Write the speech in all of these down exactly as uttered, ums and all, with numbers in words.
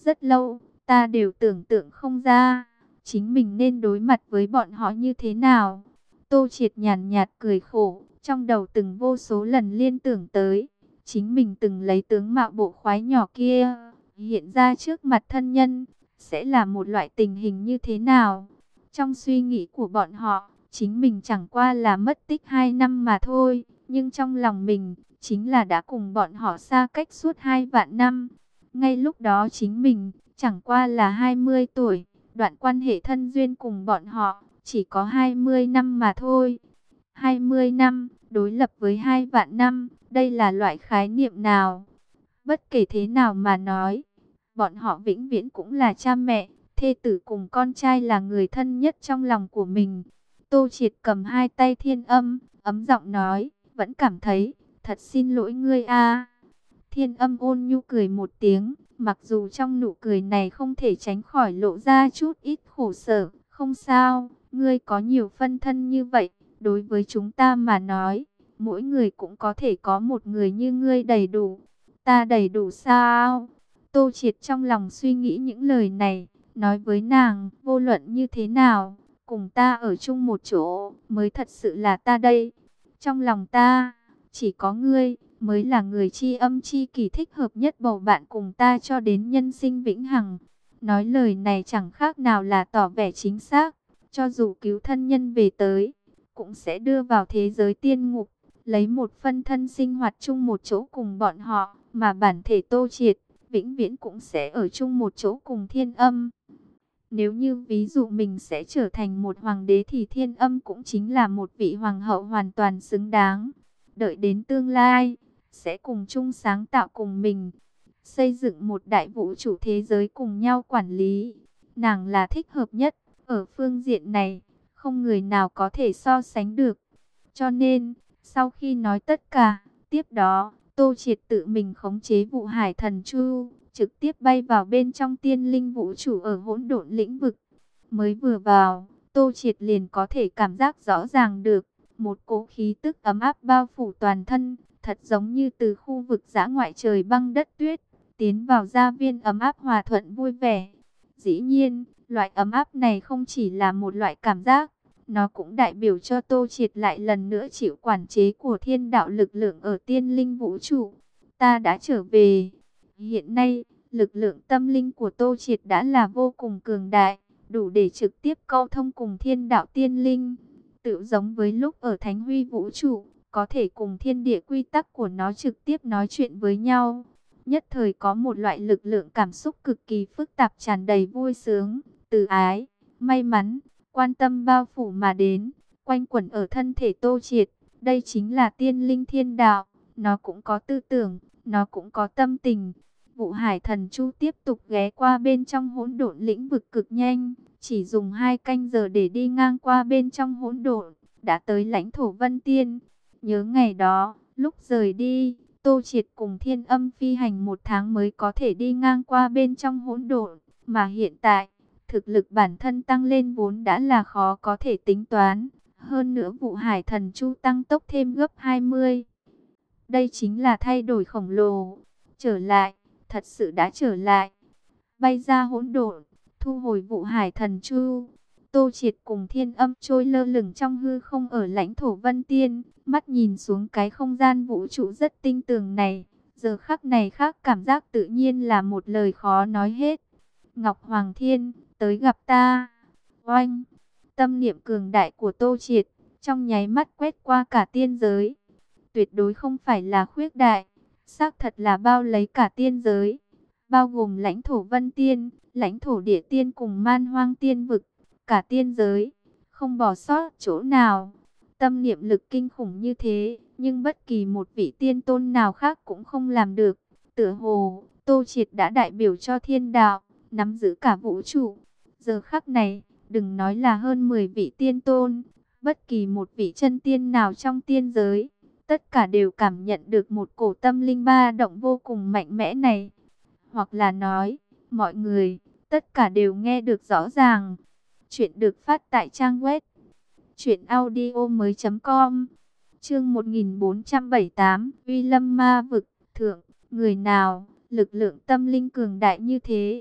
Rất lâu, ta đều tưởng tượng không ra, chính mình nên đối mặt với bọn họ như thế nào. Tô Triệt nhàn nhạt cười khổ, trong đầu từng vô số lần liên tưởng tới, chính mình từng lấy tướng mạo bộ khoái nhỏ kia, hiện ra trước mặt thân nhân, sẽ là một loại tình hình như thế nào. Trong suy nghĩ của bọn họ, chính mình chẳng qua là mất tích hai năm mà thôi, nhưng trong lòng mình, chính là đã cùng bọn họ xa cách suốt hai vạn năm. Ngay lúc đó chính mình, chẳng qua là hai mươi tuổi, đoạn quan hệ thân duyên cùng bọn họ, chỉ có hai mươi năm mà thôi. hai mươi năm, đối lập với hai vạn năm, đây là loại khái niệm nào? Bất kể thế nào mà nói, bọn họ vĩnh viễn cũng là cha mẹ, thê tử cùng con trai là người thân nhất trong lòng của mình. Tô Triệt cầm hai tay Thiên Âm, ấm giọng nói, vẫn cảm thấy, thật xin lỗi ngươi a. Thiên Âm ôn nhu cười một tiếng, mặc dù trong nụ cười này không thể tránh khỏi lộ ra chút ít khổ sở. Không sao, ngươi có nhiều phân thân như vậy, đối với chúng ta mà nói, mỗi người cũng có thể có một người như ngươi đầy đủ. Ta đầy đủ sao? Tô Triệt trong lòng suy nghĩ những lời này, nói với nàng, vô luận như thế nào, cùng ta ở chung một chỗ, mới thật sự là ta đây. Trong lòng ta, chỉ có ngươi, mới là người tri âm tri kỷ thích hợp nhất bầu bạn cùng ta cho đến nhân sinh vĩnh hằng. Nói lời này chẳng khác nào là tỏ vẻ chính xác, cho dù cứu thân nhân về tới, cũng sẽ đưa vào thế giới tiên ngục, lấy một phân thân sinh hoạt chung một chỗ cùng bọn họ, mà bản thể Tô Triệt, vĩnh viễn cũng sẽ ở chung một chỗ cùng Thiên Âm. Nếu như ví dụ mình sẽ trở thành một hoàng đế thì Thiên Âm cũng chính là một vị hoàng hậu hoàn toàn xứng đáng. Đợi đến tương lai, sẽ cùng chung sáng tạo cùng mình, xây dựng một đại vũ trụ thế giới cùng nhau quản lý. Nàng là thích hợp nhất, ở phương diện này, không người nào có thể so sánh được. Cho nên, sau khi nói tất cả, tiếp đó, Tô Triệt tự mình khống chế vụ Hải Thần Chu, trực tiếp bay vào bên trong tiên linh vũ trụ ở hỗn độn lĩnh vực. Mới vừa vào, Tô Triệt liền có thể cảm giác rõ ràng được, một cỗ khí tức ấm áp bao phủ toàn thân, thật giống như từ khu vực dã ngoại trời băng đất tuyết, tiến vào gia viên ấm áp hòa thuận vui vẻ. Dĩ nhiên, loại ấm áp này không chỉ là một loại cảm giác, nó cũng đại biểu cho Tô Triệt lại lần nữa chịu quản chế của thiên đạo lực lượng ở tiên linh vũ trụ. Ta đã trở về. Hiện nay, lực lượng tâm linh của Tô Triệt đã là vô cùng cường đại, đủ để trực tiếp câu thông cùng thiên đạo tiên linh. Tự giống với lúc ở Thánh Huy vũ trụ, có thể cùng thiên địa quy tắc của nó trực tiếp nói chuyện với nhau. Nhất thời có một loại lực lượng cảm xúc cực kỳ phức tạp tràn đầy vui sướng, từ ái, may mắn, quan tâm bao phủ mà đến, quanh quẩn ở thân thể Tô Triệt. Đây chính là tiên linh thiên đạo, nó cũng có tư tưởng, nó cũng có tâm tình. Vụ Hải Thần Chu tiếp tục ghé qua bên trong hỗn độn lĩnh vực cực nhanh, chỉ dùng hai canh giờ để đi ngang qua bên trong hỗn độn, đã tới lãnh thổ Vân Tiên. Nhớ ngày đó, lúc rời đi, Tô Triệt cùng Thiên Âm phi hành một tháng mới có thể đi ngang qua bên trong hỗn độn, mà hiện tại, thực lực bản thân tăng lên vốn đã là khó có thể tính toán, hơn nữa vụ Hải Thần Chu tăng tốc thêm gấp hai mươi. Đây chính là thay đổi khổng lồ. Trở lại, thật sự đã trở lại. Bay ra hỗn độn, thu hồi vụ Hải Thần Chu. Tô Triệt cùng Thiên Âm trôi lơ lửng trong hư không ở lãnh thổ Vân Tiên, mắt nhìn xuống cái không gian vũ trụ rất tinh tường này. Giờ khắc này khác cảm giác tự nhiên là một lời khó nói hết. Ngọc Hoàng Thiên, tới gặp ta. Oanh, tâm niệm cường đại của Tô Triệt, trong nháy mắt quét qua cả tiên giới. Tuyệt đối không phải là khuyết đại, xác thật là bao lấy cả tiên giới, bao gồm lãnh thổ Vân Tiên, lãnh thổ Địa Tiên cùng Man Hoang Tiên vực, cả tiên giới, không bỏ sót chỗ nào. Tâm niệm lực kinh khủng như thế, nhưng bất kỳ một vị tiên tôn nào khác cũng không làm được. Tựa hồ, Tô Triệt đã đại biểu cho thiên đạo, nắm giữ cả vũ trụ. Giờ khắc này, đừng nói là hơn mười vị tiên tôn, bất kỳ một vị chân tiên nào trong tiên giới, tất cả đều cảm nhận được một cổ tâm linh ba động vô cùng mạnh mẽ này. Hoặc là nói, mọi người, tất cả đều nghe được rõ ràng. Chuyện được phát tại trang web truyện audio mới chấm com. Chương một nghìn bốn trăm bảy mươi tám, Uy Lâm Ma vực thượng, người nào, lực lượng tâm linh cường đại như thế,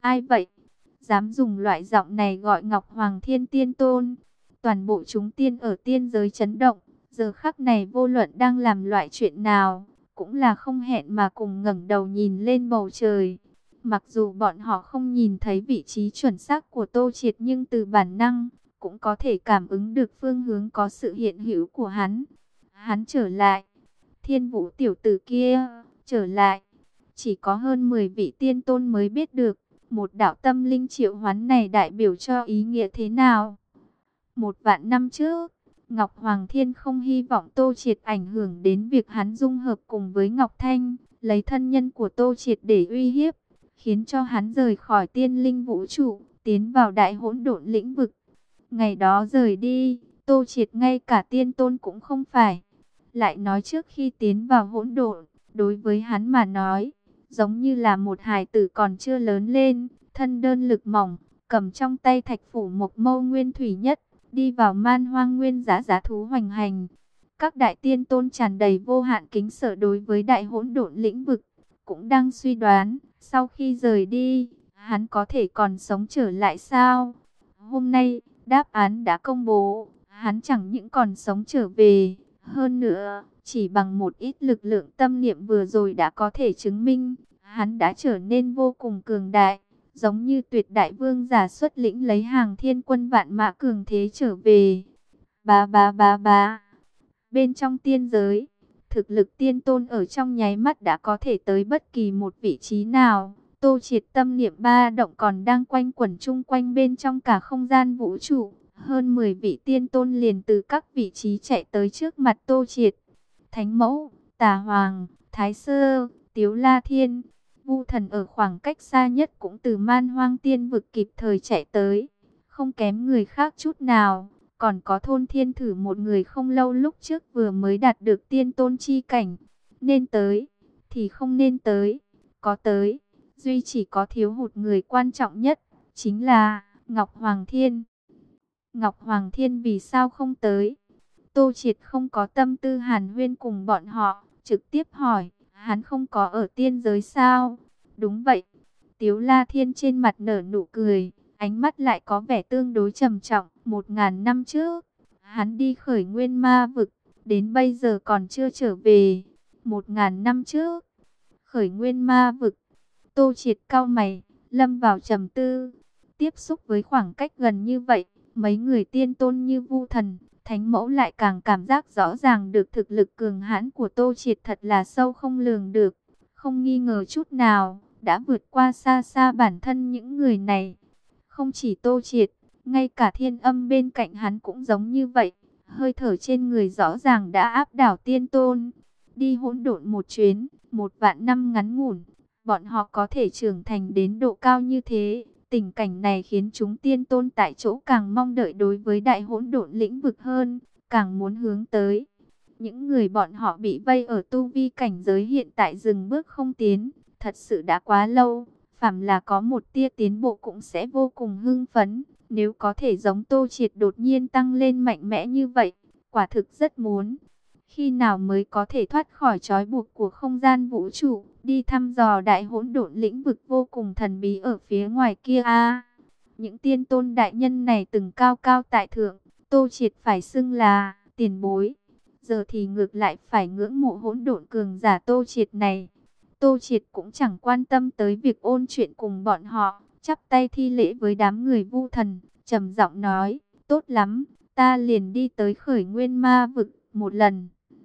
Ai vậy? Dám dùng loại giọng này gọi Ngọc Hoàng Thiên Tiên Tôn? Toàn bộ chúng tiên ở tiên giới chấn động. Giờ khắc này vô luận đang làm loại chuyện nào, cũng là không hẹn mà cùng ngẩng đầu nhìn lên bầu trời. Mặc dù bọn họ không nhìn thấy vị trí chuẩn xác của Tô Triệt, nhưng từ bản năng cũng có thể cảm ứng được phương hướng có sự hiện hữu của hắn. Hắn trở lại. Thiên Vũ tiểu tử kia trở lại. Chỉ có hơn mười vị tiên tôn mới biết được một đạo tâm linh triệu hoán này đại biểu cho ý nghĩa thế nào. Một vạn năm trước, Ngọc Hoàng Thiên không hy vọng Tô Triệt ảnh hưởng đến việc hắn dung hợp cùng với Ngọc Thanh, lấy thân nhân của Tô Triệt để uy hiếp, khiến cho hắn rời khỏi tiên linh vũ trụ, tiến vào đại hỗn độn lĩnh vực. Ngày đó rời đi, Tô Triệt ngay cả tiên tôn cũng không phải. Lại nói trước khi tiến vào hỗn độn, đối với hắn mà nói, giống như là một hài tử còn chưa lớn lên, thân đơn lực mỏng, cầm trong tay thạch phủ mộc mâu nguyên thủy nhất, đi vào man hoang nguyên giá giá thú hoành hành. Các đại tiên tôn tràn đầy vô hạn kính sợ đối với đại hỗn độn lĩnh vực, cũng đang suy đoán, sau khi rời đi, hắn có thể còn sống trở lại sao? Hôm nay, đáp án đã công bố, hắn chẳng những còn sống trở về, hơn nữa, chỉ bằng một ít lực lượng tâm niệm vừa rồi đã có thể chứng minh, hắn đã trở nên vô cùng cường đại, giống như tuyệt đại vương giả xuất lĩnh lấy hàng thiên quân vạn mã cường thế trở về. Ba ba ba ba. Bên trong tiên giới, thực lực tiên tôn ở trong nháy mắt đã có thể tới bất kỳ một vị trí nào. Tô Triệt tâm niệm ba động còn đang quanh quẩn chung quanh bên trong cả không gian vũ trụ. Hơn mười vị tiên tôn liền từ các vị trí chạy tới trước mặt Tô Triệt. Thánh Mẫu, Tà Hoàng, Thái Sơ, Tiếu La Thiên, Vu Thần ở khoảng cách xa nhất cũng từ man hoang tiên vực kịp thời chạy tới. Không kém người khác chút nào. Còn có Thôn Thiên Thử, một người không lâu lúc trước vừa mới đạt được tiên tôn chi cảnh. Nên tới, thì không nên tới. Có tới, duy chỉ có thiếu hụt người quan trọng nhất, chính là Ngọc Hoàng Thiên. Ngọc Hoàng Thiên vì sao không tới? Tô Triệt không có tâm tư hàn huyên cùng bọn họ, trực tiếp hỏi, hắn không có ở tiên giới sao? Đúng vậy. Tiếu La Thiên trên mặt nở nụ cười, ánh mắt lại có vẻ tương đối trầm trọng. Một ngàn năm trước, hắn đi khởi nguyên ma vực, đến bây giờ còn chưa trở về. Một ngàn năm trước, khởi nguyên ma vực. Tô Triệt cau mày, lâm vào trầm tư. Tiếp xúc với khoảng cách gần như vậy, mấy người tiên tôn như Vu Thần, Thánh Mẫu lại càng cảm giác rõ ràng được thực lực cường hãn của Tô Triệt thật là sâu không lường được. Không nghi ngờ chút nào, đã vượt qua xa xa bản thân những người này. Không chỉ Tô Triệt, ngay cả Thiên Âm bên cạnh hắn cũng giống như vậy. Hơi thở trên người rõ ràng đã áp đảo tiên tôn. Đi hỗn độn một chuyến, một vạn năm ngắn ngủn, bọn họ có thể trưởng thành đến độ cao như thế. Tình cảnh này khiến chúng tiên tôn tại chỗ càng mong đợi đối với đại hỗn độn lĩnh vực hơn, càng muốn hướng tới. Những người bọn họ bị vây ở tu vi cảnh giới hiện tại dừng bước không tiến, thật sự đã quá lâu. Phàm là có một tia tiến bộ cũng sẽ vô cùng hưng phấn. Nếu có thể giống Tô Triệt đột nhiên tăng lên mạnh mẽ như vậy, quả thực rất muốn. Khi nào mới có thể thoát khỏi trói buộc của không gian vũ trụ, đi thăm dò đại hỗn độn lĩnh vực vô cùng thần bí ở phía ngoài kia a? Những tiên tôn đại nhân này từng cao cao tại thượng, Tô Triệt phải xưng là tiền bối. Giờ thì ngược lại phải ngưỡng mộ hỗn độn cường giả Tô Triệt này. Tô Triệt cũng chẳng quan tâm tới việc ôn chuyện cùng bọn họ, chắp tay thi lễ với đám người Vu Thần, trầm giọng nói, tốt lắm, ta liền đi tới khởi nguyên ma vực một lần.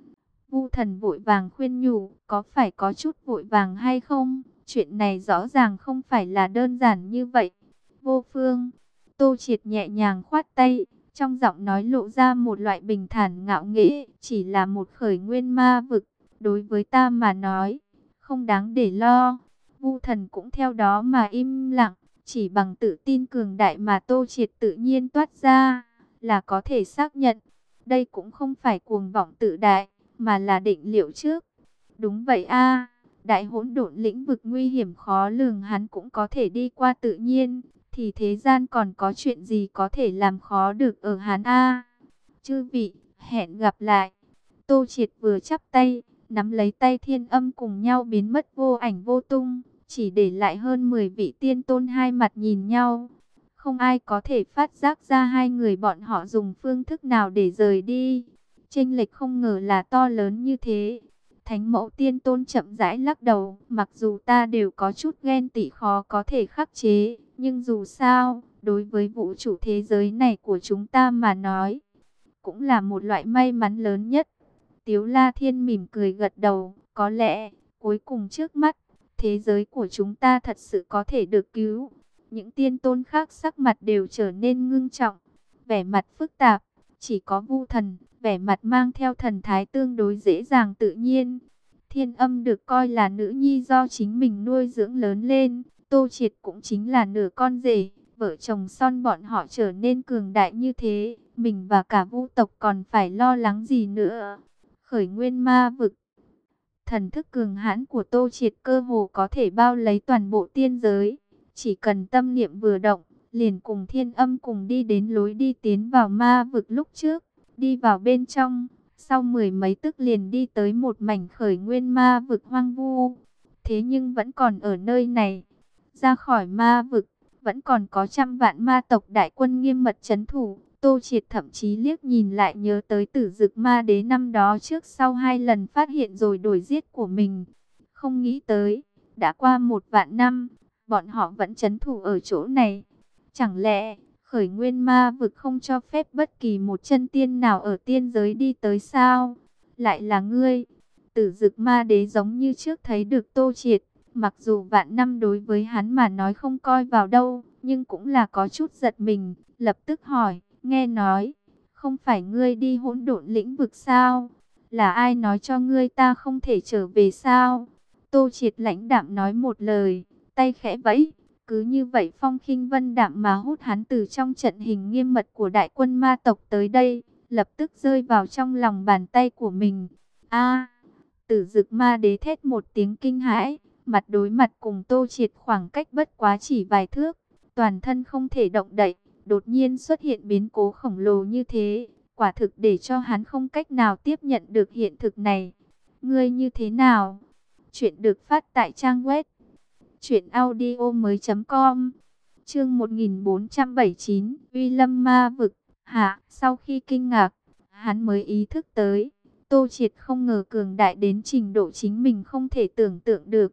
Vu Thần vội vàng khuyên nhủ, có phải có chút vội vàng hay không? Chuyện này rõ ràng không phải là đơn giản như vậy. Vô Phương, Tô Triệt nhẹ nhàng khoát tay, trong giọng nói lộ ra một loại bình thản ngạo nghễ, chỉ là một khởi nguyên ma vực, đối với ta mà nói, không đáng để lo. Vu Thần cũng theo đó mà im lặng, chỉ bằng tự tin cường đại mà Tô Triệt tự nhiên toát ra, là có thể xác nhận, đây cũng không phải cuồng vọng tự đại, mà là định liệu trước. Đúng vậy a, đại hỗn độn lĩnh vực nguy hiểm khó lường hắn cũng có thể đi qua tự nhiên, thì thế gian còn có chuyện gì có thể làm khó được ở hắn a? Chư vị, hẹn gặp lại. Tô Triệt vừa chắp tay, nắm lấy tay Thiên Âm cùng nhau biến mất vô ảnh vô tung. chỉ để lại hơn mười vị tiên tôn hai mặt nhìn nhau. Không ai có thể phát giác ra hai người bọn họ dùng phương thức nào để rời đi. Chênh lệch không ngờ là to lớn như thế. Thánh mẫu tiên tôn chậm rãi lắc đầu, mặc dù ta đều có chút ghen tị khó có thể khắc chế, nhưng dù sao, đối với vũ trụ thế giới này của chúng ta mà nói, cũng là một loại may mắn lớn nhất. Tiếu La Thiên mỉm cười gật đầu, có lẽ, cuối cùng trước mắt, thế giới của chúng ta thật sự có thể được cứu. Những tiên tôn khác sắc mặt đều trở nên ngưng trọng, vẻ mặt phức tạp, chỉ có Vu Thần, vẻ mặt mang theo thần thái tương đối dễ dàng tự nhiên. Thiên Âm được coi là nữ nhi do chính mình nuôi dưỡng lớn lên, Tô Triệt cũng chính là nửa con rể, vợ chồng son bọn họ trở nên cường đại như thế, mình và cả Vu tộc còn phải lo lắng gì nữa. Khởi nguyên ma vực. Thần thức cường hãn của Tô Triệt cơ hồ có thể bao lấy toàn bộ tiên giới. Chỉ cần tâm niệm vừa động, liền cùng Thiên Âm cùng đi đến lối đi tiến vào ma vực lúc trước. Đi vào bên trong, sau mười mấy tức liền đi tới một mảnh khởi nguyên ma vực hoang vu. Thế nhưng vẫn còn ở nơi này. Ra khỏi ma vực, vẫn còn có trăm vạn ma tộc đại quân nghiêm mật trấn thủ. Tô Triệt thậm chí liếc nhìn lại nhớ tới Tử Dực Ma Đế năm đó trước sau hai lần phát hiện rồi đuổi giết của mình. Không nghĩ tới, đã qua một vạn năm, bọn họ vẫn trấn thủ ở chỗ này. Chẳng lẽ, khởi nguyên ma vực không cho phép bất kỳ một chân tiên nào ở tiên giới đi tới sao? Lại là ngươi. Tử Dực Ma Đế giống như trước thấy được Tô Triệt. Mặc dù vạn năm đối với hắn mà nói không coi vào đâu, nhưng cũng là có chút giật mình, lập tức hỏi. Nghe nói, không phải ngươi đi hỗn độn lĩnh vực sao? Là ai nói cho ngươi ta không thể trở về sao? Tô Triệt lãnh đạm nói một lời, tay khẽ vẫy. Cứ như vậy Phong Khinh Vân Đạm mà hút hắn từ trong trận hình nghiêm mật của đại quân ma tộc tới đây, lập tức rơi vào trong lòng bàn tay của mình. A! Tử Dực Ma Đế thét một tiếng kinh hãi, mặt đối mặt cùng Tô Triệt khoảng cách bất quá chỉ vài thước, toàn thân không thể động đậy. Đột nhiên xuất hiện biến cố khổng lồ như thế, quả thực để cho hắn không cách nào tiếp nhận được hiện thực này. Ngươi như thế nào? Chuyện được phát tại trang web truyện audio mới chấm com. Chương một nghìn bốn trăm bảy mươi chín, Uy Lâm Ma vực. Hạ, sau khi kinh ngạc, hắn mới ý thức tới, Tô Triệt không ngờ cường đại đến trình độ chính mình không thể tưởng tượng được.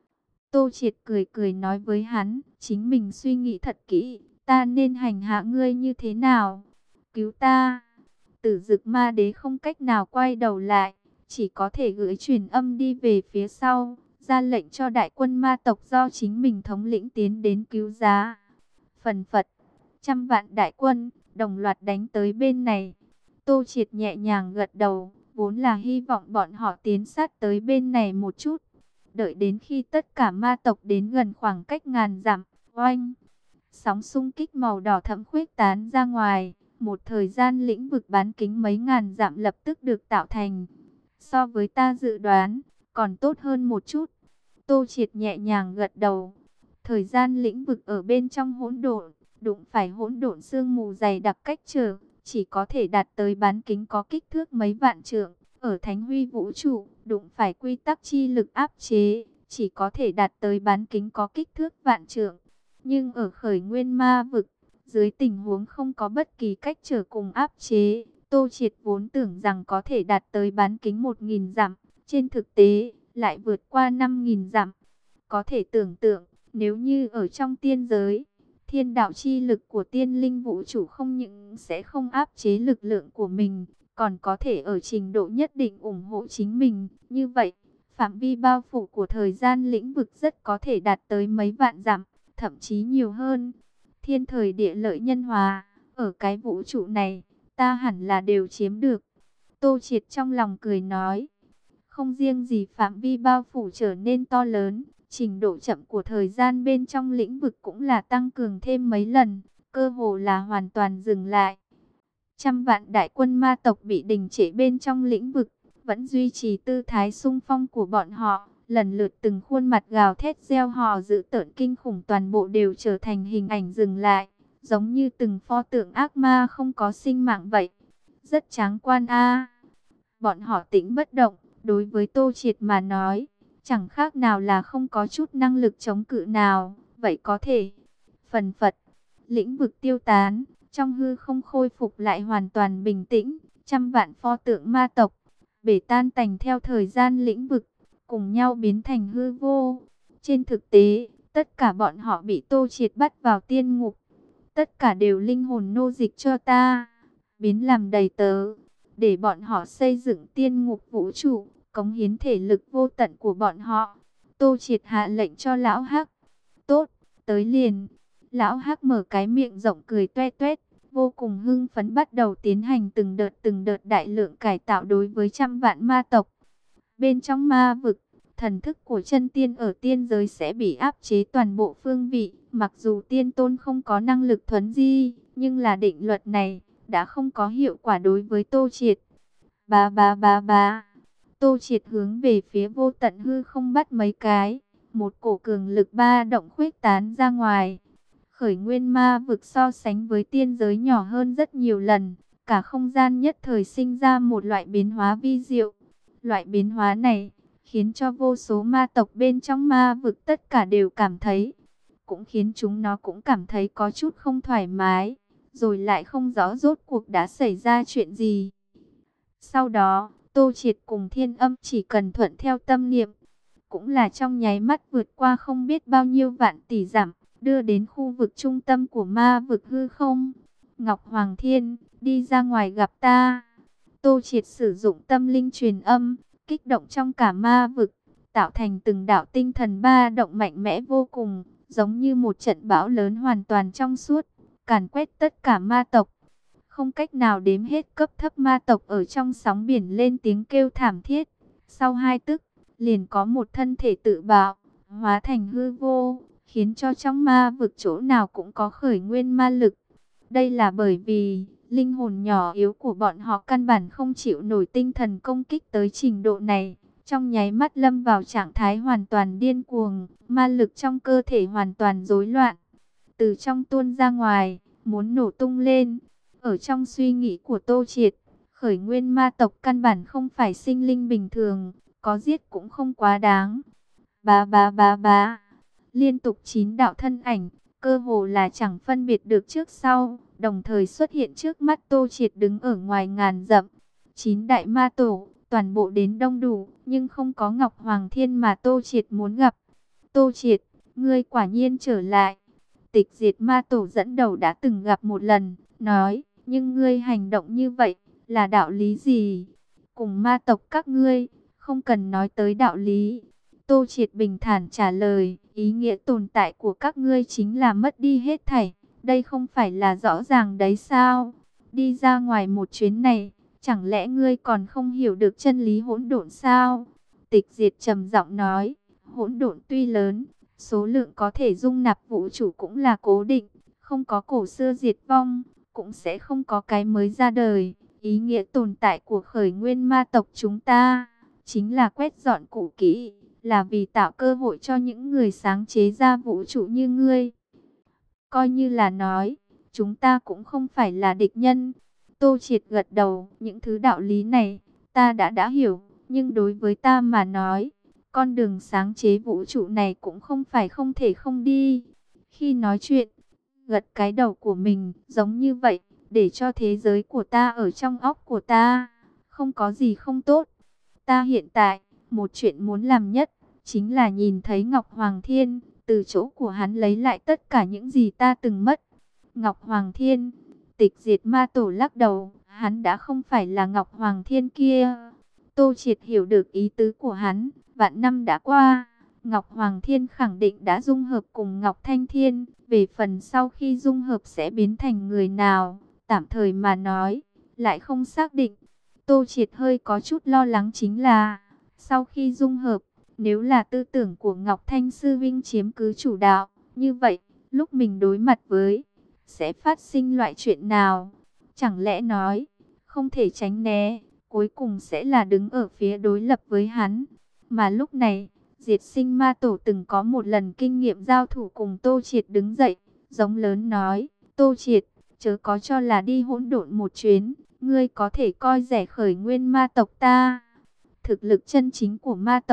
Tô Triệt cười cười nói với hắn, chính mình suy nghĩ thật kỹ. Ta nên hành hạ ngươi như thế nào? Cứu ta! Tử Dực Ma Đế không cách nào quay đầu lại, chỉ có thể gửi truyền âm đi về phía sau, ra lệnh cho đại quân ma tộc do chính mình thống lĩnh tiến đến cứu giá. Phần phật, trăm vạn đại quân, đồng loạt đánh tới bên này. Tô Triệt nhẹ nhàng gật đầu, vốn là hy vọng bọn họ tiến sát tới bên này một chút. Đợi đến khi tất cả ma tộc đến gần khoảng cách ngàn dặm, oanh! Sóng xung kích màu đỏ thẫm khuếch tán ra ngoài, một thời gian lĩnh vực bán kính mấy ngàn dặm lập tức được tạo thành. So với ta dự đoán, còn tốt hơn một chút. Tô Triệt nhẹ nhàng gật đầu. Thời gian lĩnh vực ở bên trong hỗn độn, đụng phải hỗn độn sương mù dày đặc cách trở, chỉ có thể đạt tới bán kính có kích thước mấy vạn trượng. Ở Thánh Huy vũ trụ, đụng phải quy tắc chi lực áp chế, chỉ có thể đạt tới bán kính có kích thước vạn trượng. Nhưng ở khởi nguyên ma vực, dưới tình huống không có bất kỳ cách trở cùng áp chế, Tô Triệt vốn tưởng rằng có thể đạt tới bán kính một nghìn dặm, trên thực tế lại vượt qua năm nghìn dặm. Có thể tưởng tượng, nếu như ở trong tiên giới, thiên đạo chi lực của tiên linh vũ trụ không những sẽ không áp chế lực lượng của mình, còn có thể ở trình độ nhất định ủng hộ chính mình. Như vậy, phạm vi bao phủ của thời gian lĩnh vực rất có thể đạt tới mấy vạn dặm, thậm chí nhiều hơn. Thiên thời địa lợi nhân hòa, ở cái vũ trụ này, ta hẳn là đều chiếm được. Tô Triệt trong lòng cười nói, không riêng gì phạm vi bao phủ trở nên to lớn, trình độ chậm của thời gian bên trong lĩnh vực cũng là tăng cường thêm mấy lần, cơ hồ là hoàn toàn dừng lại. Trăm vạn đại quân ma tộc bị đình trệ bên trong lĩnh vực, vẫn duy trì tư thái xung phong của bọn họ. Lần lượt từng khuôn mặt gào thét reo hò dữ tợn kinh khủng toàn bộ đều trở thành hình ảnh dừng lại, giống như từng pho tượng ác ma không có sinh mạng vậy. Rất tráng quan a. Bọn họ tĩnh bất động, đối với Tô Triệt mà nói, chẳng khác nào là không có chút năng lực chống cự nào. Vậy có thể, phần phật, lĩnh vực tiêu tán, trong hư không khôi phục lại hoàn toàn bình tĩnh, trăm vạn pho tượng ma tộc, bể tan tành theo thời gian lĩnh vực, cùng nhau biến thành hư vô. Trên thực tế, tất cả bọn họ bị Tô Triệt bắt vào tiên ngục, tất cả đều linh hồn nô dịch cho ta, biến làm đầy tớ, để bọn họ xây dựng tiên ngục vũ trụ, cống hiến thể lực vô tận của bọn họ. Tô Triệt hạ lệnh cho lão Hắc, tốt, tới liền. Lão Hắc mở cái miệng rộng cười toe toét, vô cùng hưng phấn bắt đầu tiến hành từng đợt từng đợt đại lượng cải tạo đối với trăm vạn ma tộc. Bên trong ma vực, thần thức của chân tiên ở tiên giới sẽ bị áp chế toàn bộ phương vị. Mặc dù tiên tôn không có năng lực thuấn di, nhưng là định luật này đã không có hiệu quả đối với Tô Triệt. Ba ba ba ba, Tô Triệt hướng về phía vô tận hư không bắt mấy cái, một cổ cường lực ba động khuếch tán ra ngoài. Khởi nguyên ma vực so sánh với tiên giới nhỏ hơn rất nhiều lần, cả không gian nhất thời sinh ra một loại biến hóa vi diệu. Loại biến hóa này khiến cho vô số ma tộc bên trong ma vực tất cả đều cảm thấy, cũng khiến chúng nó cũng cảm thấy có chút không thoải mái, rồi lại không rõ rốt cuộc đã xảy ra chuyện gì. Sau đó, Tô Triệt cùng Thiên Âm chỉ cần thuận theo tâm niệm, cũng là trong nháy mắt vượt qua không biết bao nhiêu vạn tỷ dặm, đưa đến khu vực trung tâm của ma vực hư không. Ngọc Hoàng Thiên, đi ra ngoài gặp ta. Tô Triệt sử dụng tâm linh truyền âm, kích động trong cả ma vực, tạo thành từng đạo tinh thần ba động mạnh mẽ vô cùng, giống như một trận bão lớn hoàn toàn trong suốt, càn quét tất cả ma tộc. Không cách nào đếm hết cấp thấp ma tộc ở trong sóng biển lên tiếng kêu thảm thiết. Sau hai tức, liền có một thân thể tự bạo, hóa thành hư vô, khiến cho trong ma vực chỗ nào cũng có khởi nguyên ma lực. Đây là bởi vì linh hồn nhỏ yếu của bọn họ căn bản không chịu nổi tinh thần công kích tới trình độ này. Trong nháy mắt lâm vào trạng thái hoàn toàn điên cuồng, ma lực trong cơ thể hoàn toàn rối loạn, từ trong tuôn ra ngoài, muốn nổ tung lên. Ở trong suy nghĩ của Tô Triệt, khởi nguyên ma tộc căn bản không phải sinh linh bình thường, có giết cũng không quá đáng. Ba ba ba ba, liên tục chín đạo thân ảnh, cơ hồ là chẳng phân biệt được trước sau, đồng thời xuất hiện trước mắt Tô Triệt đứng ở ngoài ngàn dặm. Chín đại ma tổ, toàn bộ đến đông đủ, nhưng không có Ngọc Hoàng Thiên mà Tô Triệt muốn gặp. Tô Triệt, ngươi quả nhiên trở lại. Tịch Diệt ma tổ dẫn đầu đã từng gặp một lần, nói, nhưng ngươi hành động như vậy, là đạo lý gì? Cùng ma tộc các ngươi, không cần nói tới đạo lý. Tô Triệt bình thản trả lời, ý nghĩa tồn tại của các ngươi chính là mất đi hết thảy. Đây không phải là rõ ràng đấy sao? Đi ra ngoài một chuyến này, chẳng lẽ ngươi còn không hiểu được chân lý hỗn độn sao? Tịch Diệt trầm giọng nói, hỗn độn tuy lớn, số lượng có thể dung nạp vũ trụ cũng là cố định, không có cổ xưa diệt vong, cũng sẽ không có cái mới ra đời. Ý nghĩa tồn tại của khởi nguyên ma tộc chúng ta, chính là quét dọn cũ kỹ, là vì tạo cơ hội cho những người sáng chế ra vũ trụ như ngươi. Coi như là nói, chúng ta cũng không phải là địch nhân. Tô Triệt gật đầu, những thứ đạo lý này, ta đã đã hiểu, nhưng đối với ta mà nói, con đường sáng chế vũ trụ này cũng không phải không thể không đi. Khi nói chuyện, gật cái đầu của mình, giống như vậy, để cho thế giới của ta ở trong óc của ta, không có gì không tốt. Ta hiện tại, một chuyện muốn làm nhất, chính là nhìn thấy Ngọc Hoàng Thiên, từ chỗ của hắn lấy lại tất cả những gì ta từng mất. Ngọc Hoàng Thiên, Tịch Diệt ma tổ lắc đầu, hắn đã không phải là Ngọc Hoàng Thiên kia. Tô Triệt hiểu được ý tứ của hắn, vạn năm đã qua, Ngọc Hoàng Thiên khẳng định đã dung hợp cùng Ngọc Thanh Thiên, về phần sau khi dung hợp sẽ biến thành người nào, tạm thời mà nói, lại không xác định. Tô Triệt hơi có chút lo lắng chính là, sau khi dung hợp, nếu là tư tưởng của Ngọc Thanh Sư Vinh chiếm cứ chủ đạo, như vậy, lúc mình đối mặt với, sẽ phát sinh loại chuyện nào? Chẳng lẽ nói, không thể tránh né, cuối cùng sẽ là đứng ở phía đối lập với hắn. Mà lúc này, Diệt Sinh ma tổ từng có một lần kinh nghiệm giao thủ cùng Tô Triệt đứng dậy, giống lớn nói, Tô Triệt, chớ có cho là đi hỗn độn một chuyến, ngươi có thể coi rẻ khởi nguyên ma tộc ta. Thực lực chân chính của ma tộc,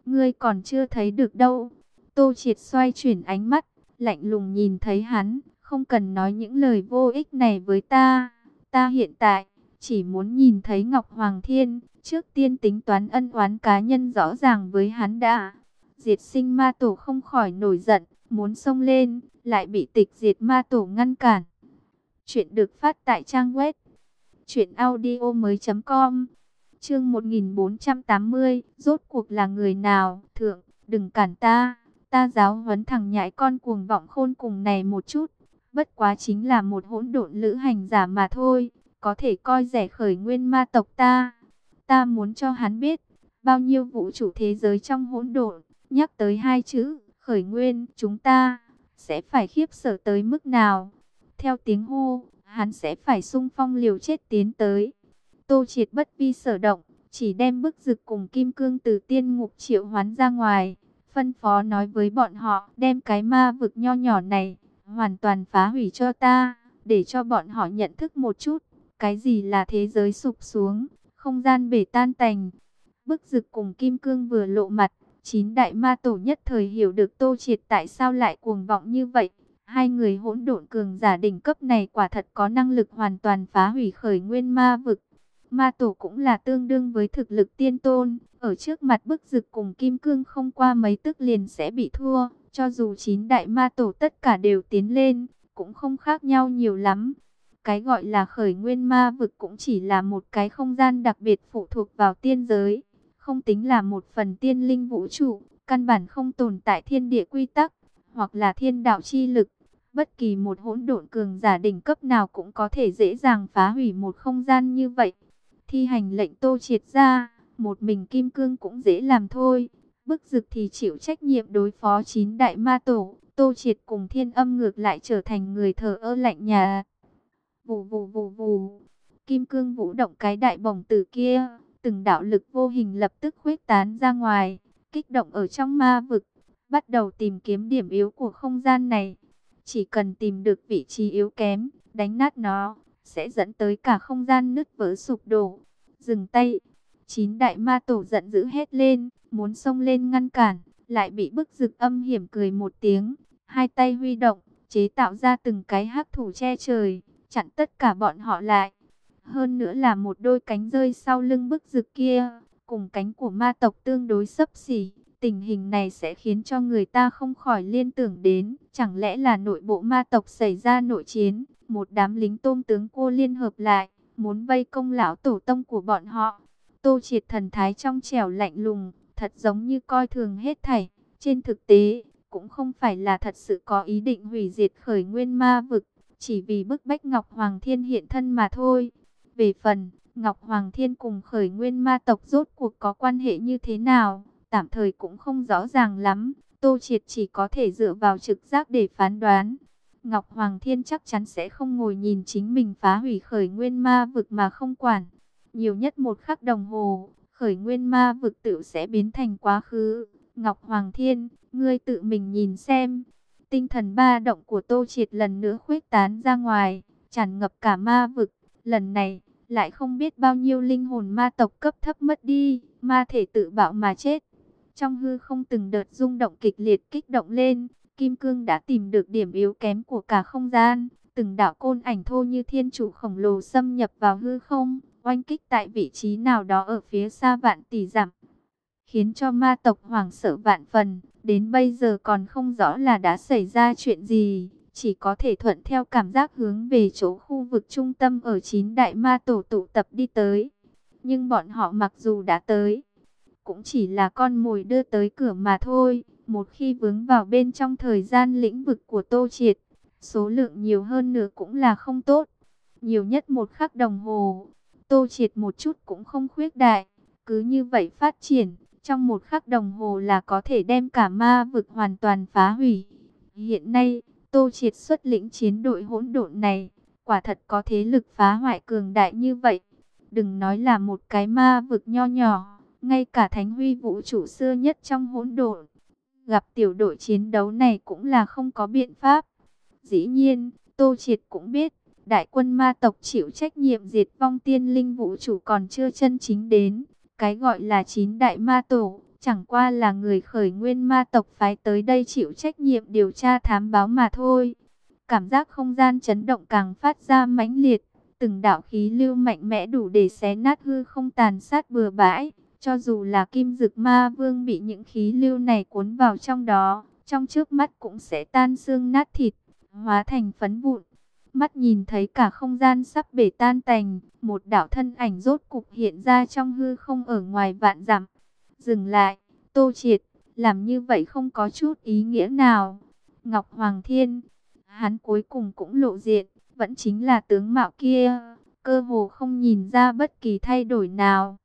ngươi còn chưa thấy được đâu. Tô Triệt xoay chuyển ánh mắt, lạnh lùng nhìn thấy hắn, không cần nói những lời vô ích này với ta. Ta hiện tại chỉ muốn nhìn thấy Ngọc Hoàng Thiên, trước tiên tính toán ân oán cá nhân rõ ràng với hắn đã. Diệt Sinh Ma Tổ không khỏi nổi giận, muốn xông lên, lại bị Tịch Diệt Ma Tổ ngăn cản. Chuyện được phát tại trang web truyện audio mới.com. Chương một nghìn bốn trăm tám mươi, rốt cuộc là người nào? Thượng, đừng cản ta, ta giáo huấn thằng nhãi con cuồng vọng khôn cùng này một chút. Bất quá chính là một hỗn độn lữ hành giả mà thôi, có thể coi rẻ khởi nguyên ma tộc ta. Ta muốn cho hắn biết, bao nhiêu vũ trụ thế giới trong hỗn độn, nhắc tới hai chữ, khởi nguyên, chúng ta sẽ phải khiếp sợ tới mức nào. Theo tiếng hô, hắn sẽ phải xung phong liều chết tiến tới. Tô Triệt bất vi sở động, chỉ đem bức dực cùng kim cương từ tiên ngục triệu hoán ra ngoài, phân phó nói với bọn họ đem cái ma vực nho nhỏ này hoàn toàn phá hủy cho ta, để cho bọn họ nhận thức một chút cái gì là thế giới sụp xuống, không gian bể tan tành. Bức dực cùng kim cương vừa lộ mặt, chín đại ma tổ nhất thời hiểu được Tô Triệt tại sao lại cuồng vọng như vậy. Hai người hỗn độn cường giả đỉnh cấp này quả thật có năng lực hoàn toàn phá hủy khởi nguyên ma vực. Ma tổ cũng là tương đương với thực lực tiên tôn, ở trước mặt bức dực cùng kim cương không qua mấy tức liền sẽ bị thua. Cho dù chín đại ma tổ tất cả đều tiến lên, cũng không khác nhau nhiều lắm. Cái gọi là khởi nguyên ma vực cũng chỉ là một cái không gian đặc biệt phụ thuộc vào tiên giới, không tính là một phần tiên linh vũ trụ, căn bản không tồn tại thiên địa quy tắc, hoặc là thiên đạo chi lực. Bất kỳ một hỗn độn cường giả đỉnh cấp nào cũng có thể dễ dàng phá hủy một không gian như vậy. Thi hành lệnh Tô Triệt ra, một mình kim cương cũng dễ làm thôi. Bức dực thì chịu trách nhiệm đối phó chín đại ma tổ. Tô Triệt cùng Thiên Âm ngược lại trở thành người thờ ơ lạnh nhạt. Vù vù vù vù, kim cương vũ động cái đại bổng tử kia, từng đạo lực vô hình lập tức khuếch tán ra ngoài, kích động ở trong ma vực, bắt đầu tìm kiếm điểm yếu của không gian này. Chỉ cần tìm được vị trí yếu kém, đánh nát nó, sẽ dẫn tới cả không gian nứt vỡ sụp đổ. Dừng tay, chín đại ma tổ giận dữ hét lên, muốn xông lên ngăn cản, lại bị bức dực âm hiểm cười một tiếng, hai tay huy động, chế tạo ra từng cái hắc thủ che trời, chặn tất cả bọn họ lại. Hơn nữa là một đôi cánh rơi sau lưng bức dực kia, cùng cánh của ma tộc tương đối xấp xỉ. Tình hình này sẽ khiến cho người ta không khỏi liên tưởng đến, chẳng lẽ là nội bộ ma tộc xảy ra nội chiến, một đám lính tôm tướng cô liên hợp lại, muốn vây công lão tổ tông của bọn họ. Tô Triệt thần thái trong trẻo lạnh lùng, thật giống như coi thường hết thảy. Trên thực tế, cũng không phải là thật sự có ý định hủy diệt khởi nguyên ma vực, chỉ vì bức bách Ngọc Hoàng Thiên hiện thân mà thôi. Về phần, Ngọc Hoàng Thiên cùng khởi nguyên ma tộc rốt cuộc có quan hệ như thế nào, tạm thời cũng không rõ ràng lắm. Tô Triệt chỉ có thể dựa vào trực giác để phán đoán. Ngọc Hoàng Thiên chắc chắn sẽ không ngồi nhìn chính mình phá hủy khởi nguyên ma vực mà không quản. Nhiều nhất một khắc đồng hồ, khởi nguyên ma vực tự sẽ biến thành quá khứ. Ngọc Hoàng Thiên, ngươi tự mình nhìn xem. Tinh thần ba động của Tô Triệt lần nữa khuếch tán ra ngoài, tràn ngập cả ma vực. Lần này, lại không biết bao nhiêu linh hồn ma tộc cấp thấp mất đi, ma thể tự bạo mà chết. Trong hư không từng đợt rung động kịch liệt kích động lên, kim cương đã tìm được điểm yếu kém của cả không gian. Từng đạo côn ảnh thô như thiên trụ khổng lồ xâm nhập vào hư không, oanh kích tại vị trí nào đó ở phía xa vạn tỷ dặm, khiến cho ma tộc hoảng sợ vạn phần. Đến bây giờ còn không rõ là đã xảy ra chuyện gì, chỉ có thể thuận theo cảm giác hướng về chỗ khu vực trung tâm ở chín đại ma tổ tụ tập đi tới. Nhưng bọn họ mặc dù đã tới, cũng chỉ là con mồi đưa tới cửa mà thôi. Một khi vướng vào bên trong thời gian lĩnh vực của Tô Triệt, số lượng nhiều hơn nữa cũng là không tốt. Nhiều nhất một khắc đồng hồ, Tô Triệt một chút cũng không khuyết đại, cứ như vậy phát triển, trong một khắc đồng hồ là có thể đem cả ma vực hoàn toàn phá hủy. Hiện nay, Tô Triệt xuất lĩnh chiến đội hỗn độn này, quả thật có thế lực phá hoại cường đại như vậy. Đừng nói là một cái ma vực nho nhỏ, ngay cả thánh huy vũ trụ xưa nhất trong hỗn độn, gặp tiểu đội chiến đấu này cũng là không có biện pháp. Dĩ nhiên, Tô Triệt cũng biết, đại quân ma tộc chịu trách nhiệm diệt vong tiên linh vũ trụ còn chưa chân chính đến. Cái gọi là chín đại ma tổ, chẳng qua là người khởi nguyên ma tộc phái tới đây chịu trách nhiệm điều tra thám báo mà thôi. Cảm giác không gian chấn động càng phát ra mãnh liệt, từng đạo khí lưu mạnh mẽ đủ để xé nát hư không tàn sát bừa bãi. Cho dù là Kim Dực Ma Vương bị những khí lưu này cuốn vào trong đó, trong chớp mắt cũng sẽ tan xương nát thịt, hóa thành phấn vụn. Mắt nhìn thấy cả không gian sắp bể tan tành, một đạo thân ảnh rốt cục hiện ra trong hư không ở ngoài vạn dặm. Dừng lại, Tô Triệt, làm như vậy không có chút ý nghĩa nào. Ngọc Hoàng Thiên, hắn cuối cùng cũng lộ diện, vẫn chính là tướng mạo kia, cơ hồ không nhìn ra bất kỳ thay đổi nào.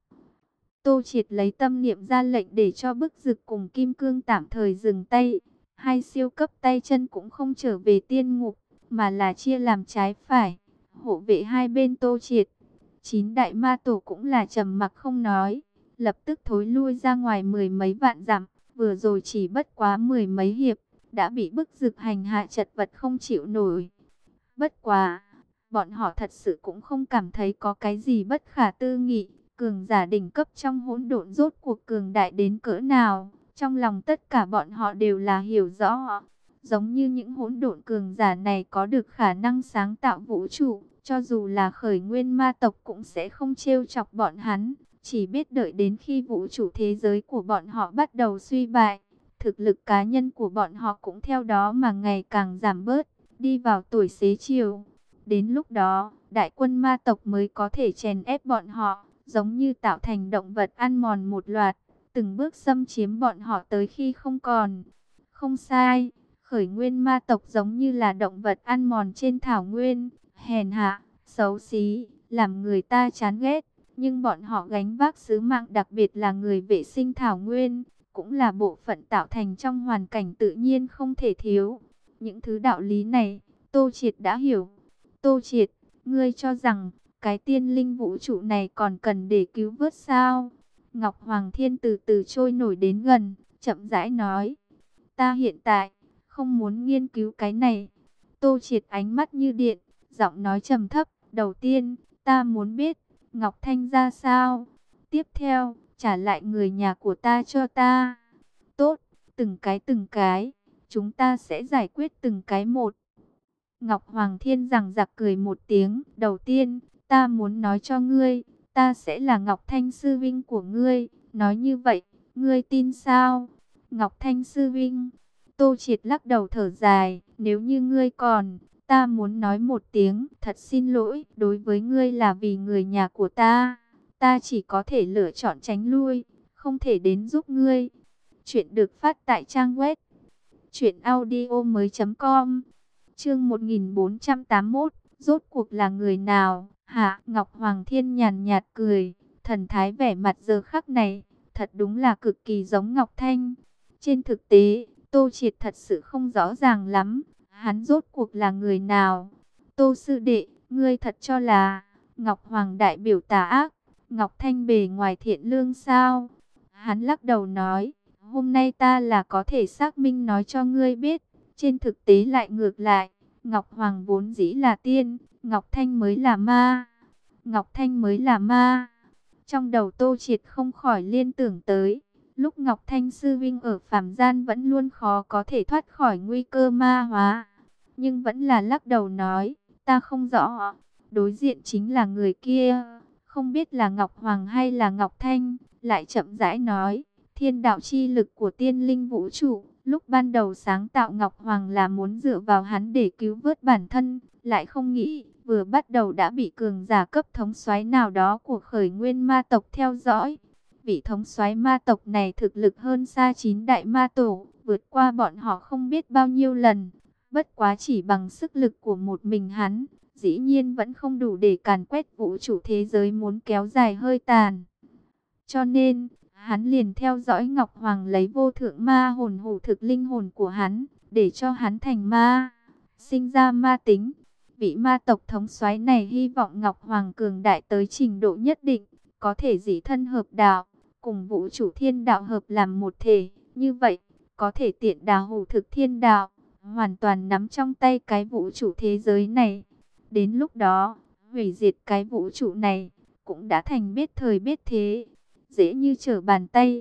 Tô Triệt lấy tâm niệm ra lệnh để cho Bức Dực cùng Kim Cương tạm thời dừng tay. Hai siêu cấp tay chân cũng không trở về tiên ngục, mà là chia làm trái phải, hộ vệ hai bên Tô Triệt. Chín đại ma tổ cũng là trầm mặc không nói, lập tức thối lui ra ngoài mười mấy vạn dặm. Vừa rồi chỉ bất quá mười mấy hiệp, đã bị Bức Dực hành hạ chật vật không chịu nổi. Bất quá, bọn họ thật sự cũng không cảm thấy có cái gì bất khả tư nghị. Cường giả đỉnh cấp trong hỗn độn rốt cuộc cường đại đến cỡ nào, trong lòng tất cả bọn họ đều là hiểu rõ. Giống như những hỗn độn cường giả này có được khả năng sáng tạo vũ trụ, cho dù là khởi nguyên ma tộc cũng sẽ không trêu chọc bọn hắn, chỉ biết đợi đến khi vũ trụ thế giới của bọn họ bắt đầu suy bại, thực lực cá nhân của bọn họ cũng theo đó mà ngày càng giảm bớt, đi vào tuổi xế chiều. Đến lúc đó, đại quân ma tộc mới có thể chèn ép bọn họ, giống như tạo thành động vật ăn mòn một loạt, từng bước xâm chiếm bọn họ tới khi không còn. Không sai, khởi nguyên ma tộc giống như là động vật ăn mòn trên thảo nguyên, hèn hạ, xấu xí, làm người ta chán ghét. Nhưng bọn họ gánh vác sứ mạng đặc biệt là người vệ sinh thảo nguyên, cũng là bộ phận tạo thành trong hoàn cảnh tự nhiên không thể thiếu. Những thứ đạo lý này, Tô Triệt đã hiểu. Tô Triệt, ngươi cho rằng cái tiên linh vũ trụ này còn cần để cứu vớt sao? Ngọc Hoàng Thiên từ từ trôi nổi đến gần, chậm rãi nói. Ta hiện tại, không muốn nghiên cứu cái này. Tô Triệt ánh mắt như điện, giọng nói trầm thấp. Đầu tiên, ta muốn biết, Ngọc Thanh ra sao? Tiếp theo, trả lại người nhà của ta cho ta. Tốt, từng cái từng cái, chúng ta sẽ giải quyết từng cái một. Ngọc Hoàng Thiên rằng giặc cười một tiếng. Đầu tiên, ta muốn nói cho ngươi, ta sẽ là Ngọc Thanh sư vinh của ngươi. Nói như vậy, ngươi tin sao? Ngọc Thanh sư vinh. Tô Triệt lắc đầu thở dài. Nếu như ngươi còn, ta muốn nói một tiếng, thật xin lỗi. Đối với ngươi là vì người nhà của ta, ta chỉ có thể lựa chọn tránh lui, không thể đến giúp ngươi. Chuyện được phát tại trang web truyện audio mới com. Chương một nghìn bốn trăm tám mươi mốt, rốt cuộc là người nào? Hả? Ngọc Hoàng Thiên nhàn nhạt cười, thần thái vẻ mặt giờ khắc này, thật đúng là cực kỳ giống Ngọc Thanh. Trên thực tế, Tô Triệt thật sự không rõ ràng lắm, hắn rốt cuộc là người nào? Tô sư đệ, ngươi thật cho là Ngọc Hoàng đại biểu tà ác, Ngọc Thanh bề ngoài thiện lương sao? Hắn lắc đầu nói, hôm nay ta là có thể xác minh nói cho ngươi biết. Trên thực tế lại ngược lại, Ngọc Hoàng vốn dĩ là tiên, Ngọc Thanh mới là ma. Ngọc Thanh mới là ma. Trong đầu Tô Triệt không khỏi liên tưởng tới, lúc Ngọc Thanh sư vinh ở phàm gian vẫn luôn khó có thể thoát khỏi nguy cơ ma hóa. Nhưng vẫn là lắc đầu nói, ta không rõ, đối diện chính là người kia, không biết là Ngọc Hoàng hay là Ngọc Thanh. Lại chậm rãi nói, thiên đạo chi lực của tiên linh vũ trụ, lúc ban đầu sáng tạo Ngọc Hoàng là muốn dựa vào hắn để cứu vớt bản thân, lại không nghĩ, vừa bắt đầu đã bị cường giả cấp thống soái nào đó của khởi nguyên ma tộc theo dõi. Vị thống soái ma tộc này thực lực hơn xa chín đại ma tổ, vượt qua bọn họ không biết bao nhiêu lần. Bất quá chỉ bằng sức lực của một mình hắn, dĩ nhiên vẫn không đủ để càn quét vũ trụ thế giới muốn kéo dài hơi tàn. Cho nên, hắn liền theo dõi Ngọc Hoàng lấy vô thượng ma hồn hủ thực linh hồn của hắn, để cho hắn thành ma, sinh ra ma tính. Vị ma tộc thống soái này hy vọng Ngọc Hoàng cường đại tới trình độ nhất định, có thể dĩ thân hợp đạo, cùng vũ trụ thiên đạo hợp làm một thể. Như vậy, có thể tiện đà hủ thực thiên đạo, hoàn toàn nắm trong tay cái vũ trụ thế giới này. Đến lúc đó, hủy diệt cái vũ trụ này, cũng đã thành biết thời biết thế, dễ như trở bàn tay.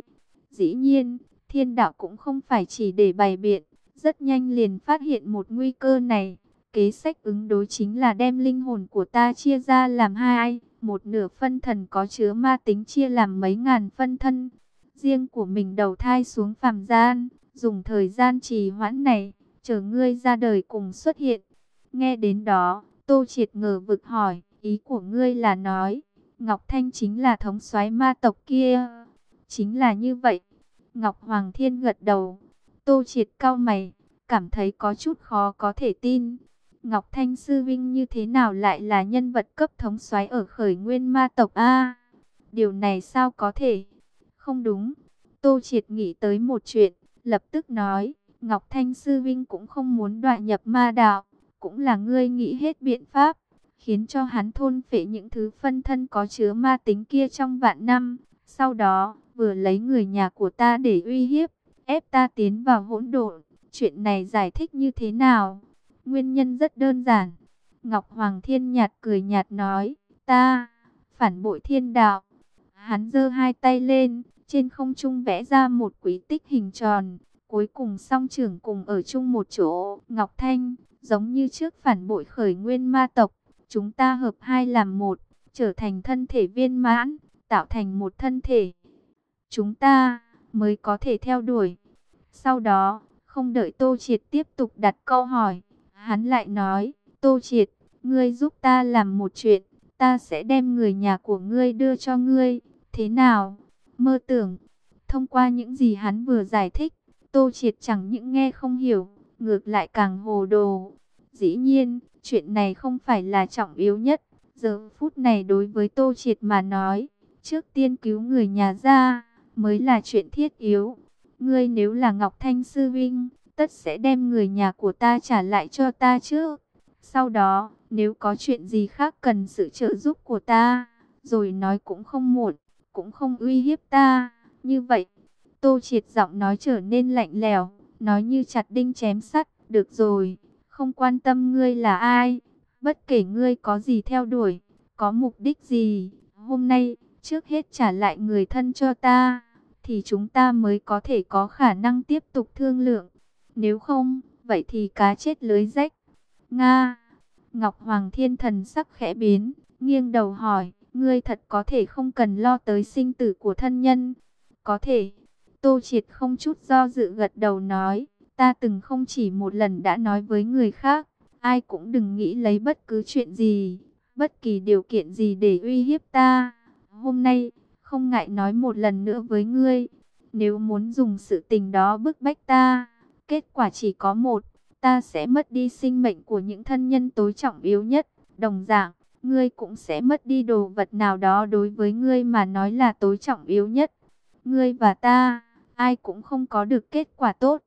Dĩ nhiên, thiên đạo cũng không phải chỉ để bày biện, rất nhanh liền phát hiện một nguy cơ này. Kế sách ứng đối chính là đem linh hồn của ta chia ra làm hai, một nửa phân thần có chứa ma tính chia làm mấy ngàn phân thân, riêng của mình đầu thai xuống phàm gian, dùng thời gian trì hoãn này, chờ ngươi ra đời cùng xuất hiện. Nghe đến đó, Tô Triệt ngờ vực hỏi, ý của ngươi là nói, Ngọc Thanh chính là thống soái ma tộc kia? Chính là như vậy. Ngọc Hoàng Thiên gật đầu. Tô Triệt cau mày, cảm thấy có chút khó có thể tin. Ngọc Thanh sư vinh như thế nào lại là nhân vật cấp thống soái ở khởi nguyên ma tộc a? Điều này sao có thể? Không đúng. Tô Triệt nghĩ tới một chuyện, lập tức nói, Ngọc Thanh sư vinh cũng không muốn đọa nhập ma đạo, cũng là ngươi nghĩ hết biện pháp, khiến cho hắn thôn phệ những thứ phân thân có chứa ma tính kia trong vạn năm, sau đó vừa lấy người nhà của ta để uy hiếp, ép ta tiến vào hỗn độn. Chuyện này giải thích như thế nào? Nguyên nhân rất đơn giản. Ngọc Hoàng Thiên nhạt cười nhạt nói, ta phản bội thiên đạo. Hắn giơ hai tay lên, trên không trung vẽ ra một quỹ tích hình tròn, cuối cùng song trưởng cùng ở chung một chỗ. Ngọc Thanh, giống như trước phản bội khởi nguyên ma tộc, chúng ta hợp hai làm một, trở thành thân thể viên mãn, tạo thành một thân thể. Chúng ta mới có thể theo đuổi. Sau đó, không đợi Tô Triệt tiếp tục đặt câu hỏi, hắn lại nói, Tô Triệt, ngươi giúp ta làm một chuyện, ta sẽ đem người nhà của ngươi đưa cho ngươi, thế nào? Mơ tưởng. Thông qua những gì hắn vừa giải thích, Tô Triệt chẳng những nghe không hiểu, ngược lại càng hồ đồ. Dĩ nhiên, chuyện này không phải là trọng yếu nhất. Giờ phút này đối với Tô Triệt mà nói, trước tiên cứu người nhà ra, mới là chuyện thiết yếu. Ngươi nếu là Ngọc Thanh sư vinh, tất sẽ đem người nhà của ta trả lại cho ta trước. Sau đó, nếu có chuyện gì khác cần sự trợ giúp của ta, rồi nói cũng không muộn, cũng không uy hiếp ta. Như vậy, Tô Triệt giọng nói trở nên lạnh lẽo, nói như chặt đinh chém sắt. Được rồi, không quan tâm ngươi là ai, bất kể ngươi có gì theo đuổi, có mục đích gì, hôm nay, trước hết trả lại người thân cho ta, thì chúng ta mới có thể có khả năng tiếp tục thương lượng. Nếu không, vậy thì cá chết lưới rách. Nga. Ngọc Hoàng Thiên thần sắc khẽ biến, nghiêng đầu hỏi, ngươi thật có thể không cần lo tới sinh tử của thân nhân? Có thể. Tô Triệt không chút do dự gật đầu nói, ta từng không chỉ một lần đã nói với người khác, ai cũng đừng nghĩ lấy bất cứ chuyện gì, bất kỳ điều kiện gì để uy hiếp ta. Hôm nay, không ngại nói một lần nữa với ngươi, nếu muốn dùng sự tình đó bức bách ta, kết quả chỉ có một, ta sẽ mất đi sinh mệnh của những thân nhân tối trọng yếu nhất. Đồng dạng, ngươi cũng sẽ mất đi đồ vật nào đó đối với ngươi mà nói là tối trọng yếu nhất. Ngươi và ta, ai cũng không có được kết quả tốt.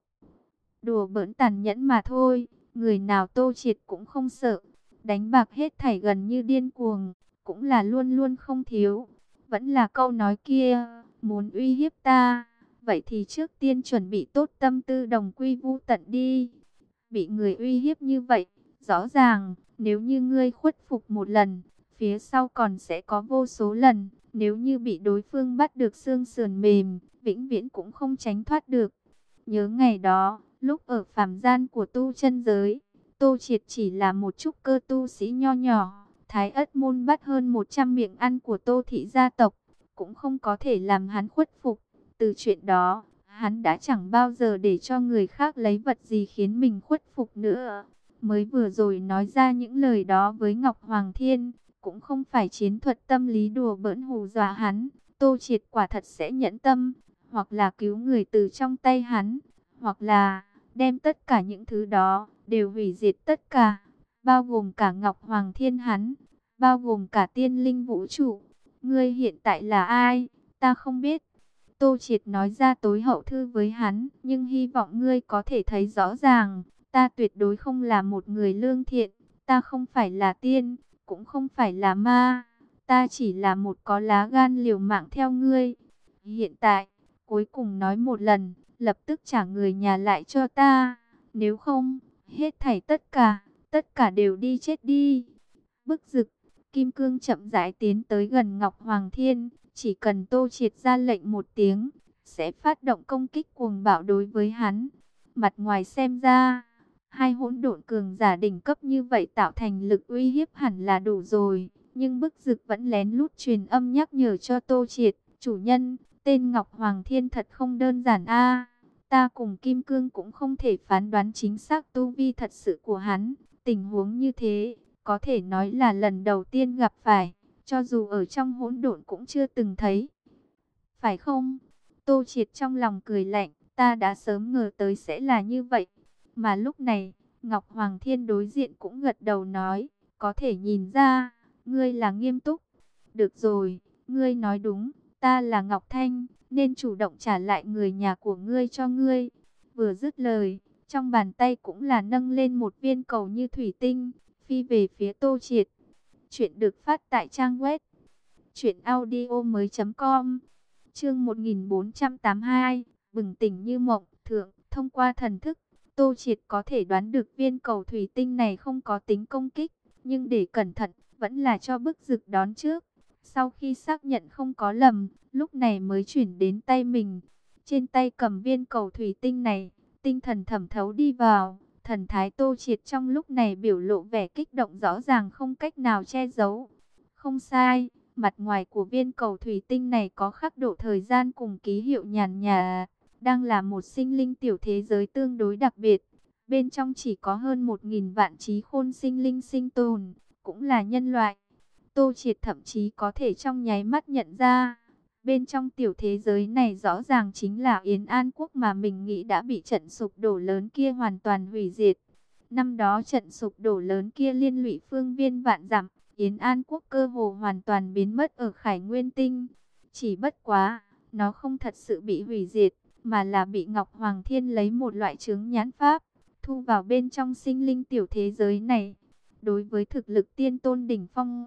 Đùa bỡn tàn nhẫn mà thôi, người nào Tô Triệt cũng không sợ. Đánh bạc hết thảy gần như điên cuồng, cũng là luôn luôn không thiếu. Vẫn là câu nói kia, muốn uy hiếp ta, vậy thì trước tiên chuẩn bị tốt tâm tư đồng quy vu tận đi. Bị người uy hiếp như vậy, rõ ràng, nếu như ngươi khuất phục một lần, phía sau còn sẽ có vô số lần. Nếu như bị đối phương bắt được xương sườn mềm, vĩnh viễn cũng không tránh thoát được. Nhớ ngày đó, lúc ở phàm gian của tu chân giới, Tô Triệt chỉ là một trúc cơ tu sĩ nho nhỏ. Thái Ất môn bắt hơn một trăm miệng ăn của Tô thị gia tộc, cũng không có thể làm hắn khuất phục. Từ chuyện đó, hắn đã chẳng bao giờ để cho người khác lấy vật gì khiến mình khuất phục nữa. Mới vừa rồi nói ra những lời đó với Ngọc Hoàng Thiên, cũng không phải chiến thuật tâm lý đùa bỡn hù dọa hắn. Tô Triệt quả thật sẽ nhẫn tâm, hoặc là cứu người từ trong tay hắn, hoặc là đem tất cả những thứ đó, đều hủy diệt tất cả, bao gồm cả Ngọc Hoàng Thiên hắn, bao gồm cả tiên linh vũ trụ. Ngươi hiện tại là ai? Ta không biết. Tô Triệt nói ra tối hậu thư với hắn, nhưng hy vọng ngươi có thể thấy rõ ràng, ta tuyệt đối không là một người lương thiện, ta không phải là tiên, cũng không phải là ma, ta chỉ là một có lá gan liều mạng theo ngươi. Hiện tại, cuối cùng nói một lần, lập tức trả người nhà lại cho ta, nếu không, hết thảy tất cả, tất cả đều đi chết đi. Bức rực, Kim Cương chậm rãi tiến tới gần Ngọc Hoàng Thiên, chỉ cần Tô Triệt ra lệnh một tiếng, sẽ phát động công kích cuồng bạo đối với hắn. Mặt ngoài xem ra, hai hỗn độn cường giả đỉnh cấp như vậy tạo thành lực uy hiếp hẳn là đủ rồi. Nhưng bức dực vẫn lén lút truyền âm nhắc nhở cho Tô Triệt, chủ nhân, tên Ngọc Hoàng Thiên thật không đơn giản a. Ta cùng Kim Cương cũng không thể phán đoán chính xác tu vi thật sự của hắn. Tình huống như thế, có thể nói là lần đầu tiên gặp phải, cho dù ở trong hỗn độn cũng chưa từng thấy. Phải không? Tô Triệt trong lòng cười lạnh, ta đã sớm ngờ tới sẽ là như vậy. Mà lúc này, Ngọc Hoàng Thiên đối diện cũng gật đầu nói, có thể nhìn ra, ngươi là nghiêm túc. Được rồi, ngươi nói đúng, ta là Ngọc Thanh, nên chủ động trả lại người nhà của ngươi cho ngươi. Vừa dứt lời, trong bàn tay cũng là nâng lên một viên cầu như thủy tinh, phi về phía Tô Triệt. Chuyện được phát tại trang web truyện audio mới chấm com. Chương một nghìn bốn trăm tám mươi hai, bừng tỉnh như mộng. Thượng, thông qua thần thức, Tô Triệt có thể đoán được viên cầu thủy tinh này không có tính công kích, nhưng để cẩn thận, vẫn là cho bức dực đón trước. Sau khi xác nhận không có lầm, lúc này mới chuyển đến tay mình. Trên tay cầm viên cầu thủy tinh này, tinh thần thẩm thấu đi vào. Thần thái Tô Triệt trong lúc này biểu lộ vẻ kích động rõ ràng không cách nào che giấu. Không sai, mặt ngoài của viên cầu thủy tinh này có khắc độ thời gian cùng ký hiệu nhàn nhà. Đang là một sinh linh tiểu thế giới tương đối đặc biệt. Bên trong chỉ có hơn một nghìn vạn trí khôn sinh linh sinh tồn, cũng là nhân loại. Tô Triệt thậm chí có thể trong nháy mắt nhận ra, bên trong tiểu thế giới này rõ ràng chính là Yến An Quốc mà mình nghĩ đã bị trận sụp đổ lớn kia hoàn toàn hủy diệt. Năm đó trận sụp đổ lớn kia liên lụy phương viên vạn dặm, Yến An Quốc cơ hồ hoàn toàn biến mất ở Khải Nguyên Tinh. Chỉ bất quá, nó không thật sự bị hủy diệt, mà là bị Ngọc Hoàng Thiên lấy một loại chướng nhãn pháp, thu vào bên trong sinh linh tiểu thế giới này. Đối với thực lực tiên tôn đỉnh phong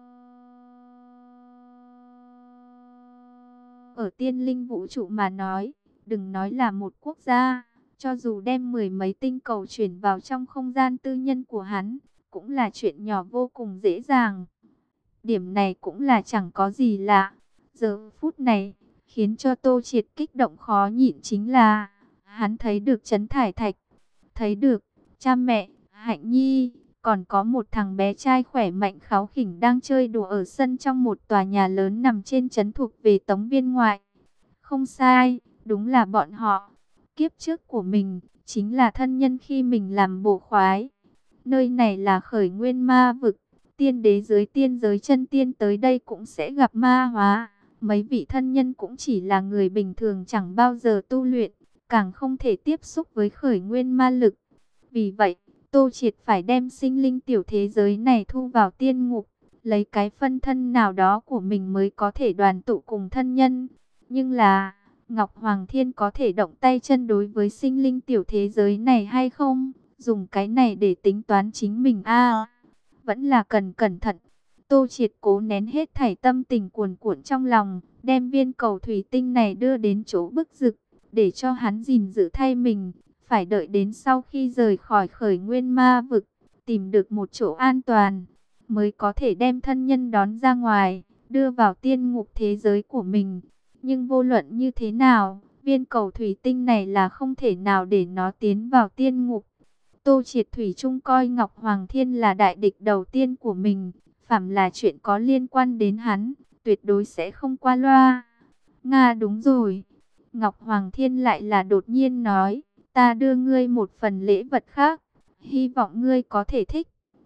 ở tiên linh vũ trụ mà nói, đừng nói là một quốc gia, cho dù đem mười mấy tinh cầu chuyển vào trong không gian tư nhân của hắn, cũng là chuyện nhỏ vô cùng dễ dàng. Điểm này cũng là chẳng có gì lạ. Giờ phút này, khiến cho Tô Triệt kích động khó nhịn chính là, hắn thấy được Trấn Thải Thạch, thấy được cha mẹ, Hạnh Nhi, còn có một thằng bé trai khỏe mạnh kháu khỉnh đang chơi đùa ở sân trong một tòa nhà lớn nằm trên trấn thuộc về Tống Viên ngoại. Không sai, đúng là bọn họ. Kiếp trước của mình, chính là thân nhân khi mình làm bổ khoái. Nơi này là khởi nguyên ma vực, tiên đế dưới tiên giới chân tiên tới đây cũng sẽ gặp ma hóa. Mấy vị thân nhân cũng chỉ là người bình thường chẳng bao giờ tu luyện, càng không thể tiếp xúc với khởi nguyên ma lực. Vì vậy, Tô Triệt phải đem sinh linh tiểu thế giới này thu vào tiên ngục, lấy cái phân thân nào đó của mình mới có thể đoàn tụ cùng thân nhân. Nhưng là, Ngọc Hoàng Thiên có thể động tay chân đối với sinh linh tiểu thế giới này hay không? Dùng cái này để tính toán chính mình a vẫn là cần cẩn thận. Tô Triệt cố nén hết thảy tâm tình cuồn cuộn trong lòng, đem viên cầu thủy tinh này đưa đến chỗ bức dực, để cho hắn gìn giữ thay mình. Phải đợi đến sau khi rời khỏi khởi nguyên ma vực, tìm được một chỗ an toàn, mới có thể đem thân nhân đón ra ngoài, đưa vào tiên ngục thế giới của mình. Nhưng vô luận như thế nào, viên cầu thủy tinh này là không thể nào để nó tiến vào tiên ngục. Tô Triệt thủy chung coi Ngọc Hoàng Thiên là đại địch đầu tiên của mình, phàm là chuyện có liên quan đến hắn, tuyệt đối sẽ không qua loa. Nga đúng rồi, Ngọc Hoàng Thiên lại là đột nhiên nói, ta đưa ngươi một phần lễ vật khác, hy vọng ngươi có thể thích.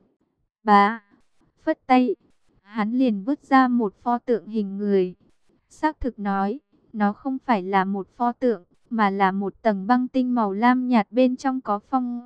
Bá, phất tay, hắn liền vứt ra một pho tượng hình người. Xác thực nói, nó không phải là một pho tượng, mà là một tầng băng tinh màu lam nhạt bên trong có phong